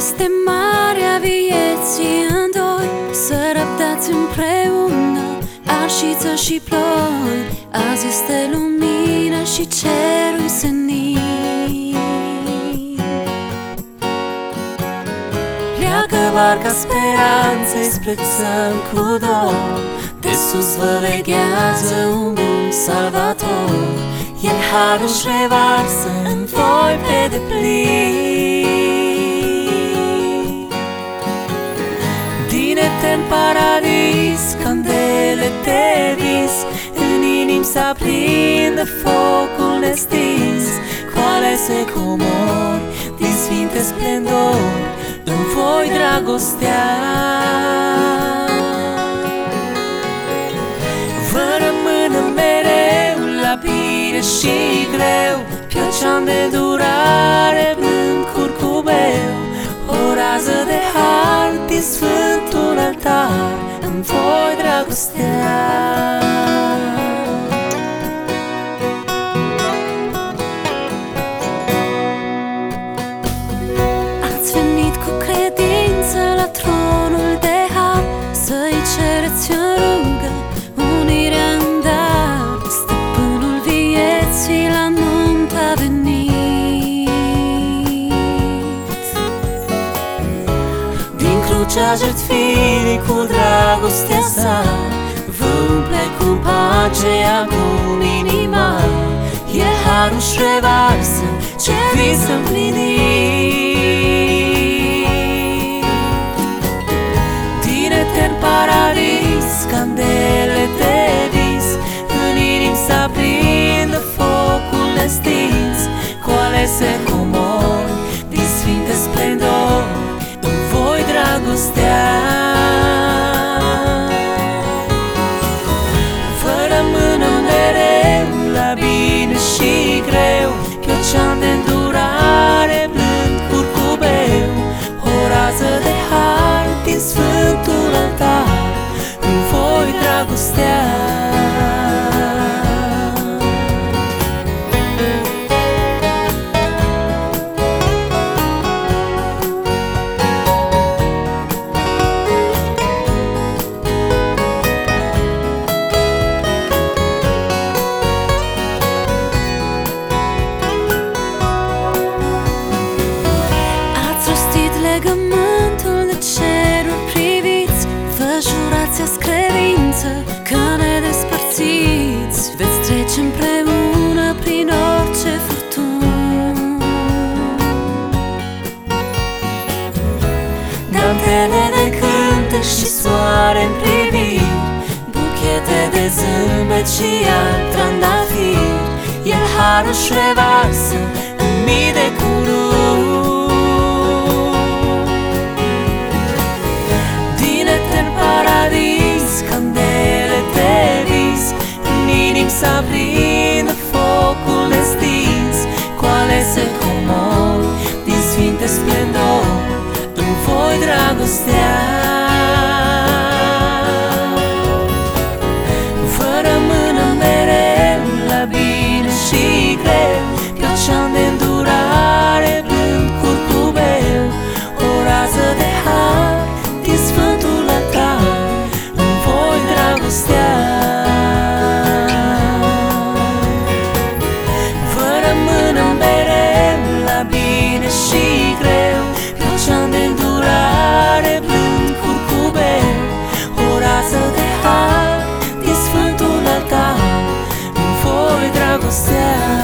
este marea vieții în doi, să răbdați împreună arșiță și ploi. Azi este lumină și cerul senin. Pleacă barca speranței spre țări cu dor, de sus vă veghează un bun salvator. El harul își revarsă în voi pe deplin. Din etern paradis, candele de vis, în inim s-aprinde focul nestins. Cu alese comori din sfinte splendori, în voi dragostea. Vă rămână mereu la bine și greu, pe ocean de durare blând curcubeu. O rază de har din sfântul altar, în voi dragostea. Ați venit cu credință la tronul de har, să-i cereți în rugă unirea în dar. Stăpânul vieții la nuntă a venit. Din crucea jertfirii cu dragostea sa, vă umple cu pace acum inima. El harul-și revarsă ce vis împlinit. Din etern paradis, candele de vis, în inim s-aprinde focul nestins. Cu alese comori din sfinte splendori, în voi dragostea. Vă rămână mereu la bine și greu, pe ocean de îndurare blând curcubeu. O rază de har din sfântul altar, în voi dragostea. Legământul de ceruri priviți, vă jurați-ați credință că ne despărțiți. Veți trece împreună prin orice furtuni. Dantele de cântec și soare în priviri, buchete de zâmbet și alt trandafir. El harul-și revarsă în mii de curuni. Paradis, candele de vis, în inim s-aprinde focul nestins. Cu alese comori din sfinte splendori, în voi dragostea. Vă rămână mereu la bine și greu, pe ocean de îndurare blând curcubeu. O rază de har din sfântul altar, în voi dragostea. Vă rămână mereu la bine și greu, pe ocean de îndurare blând curcubeu. O rază de har din sfântul altar, în voi dragostea.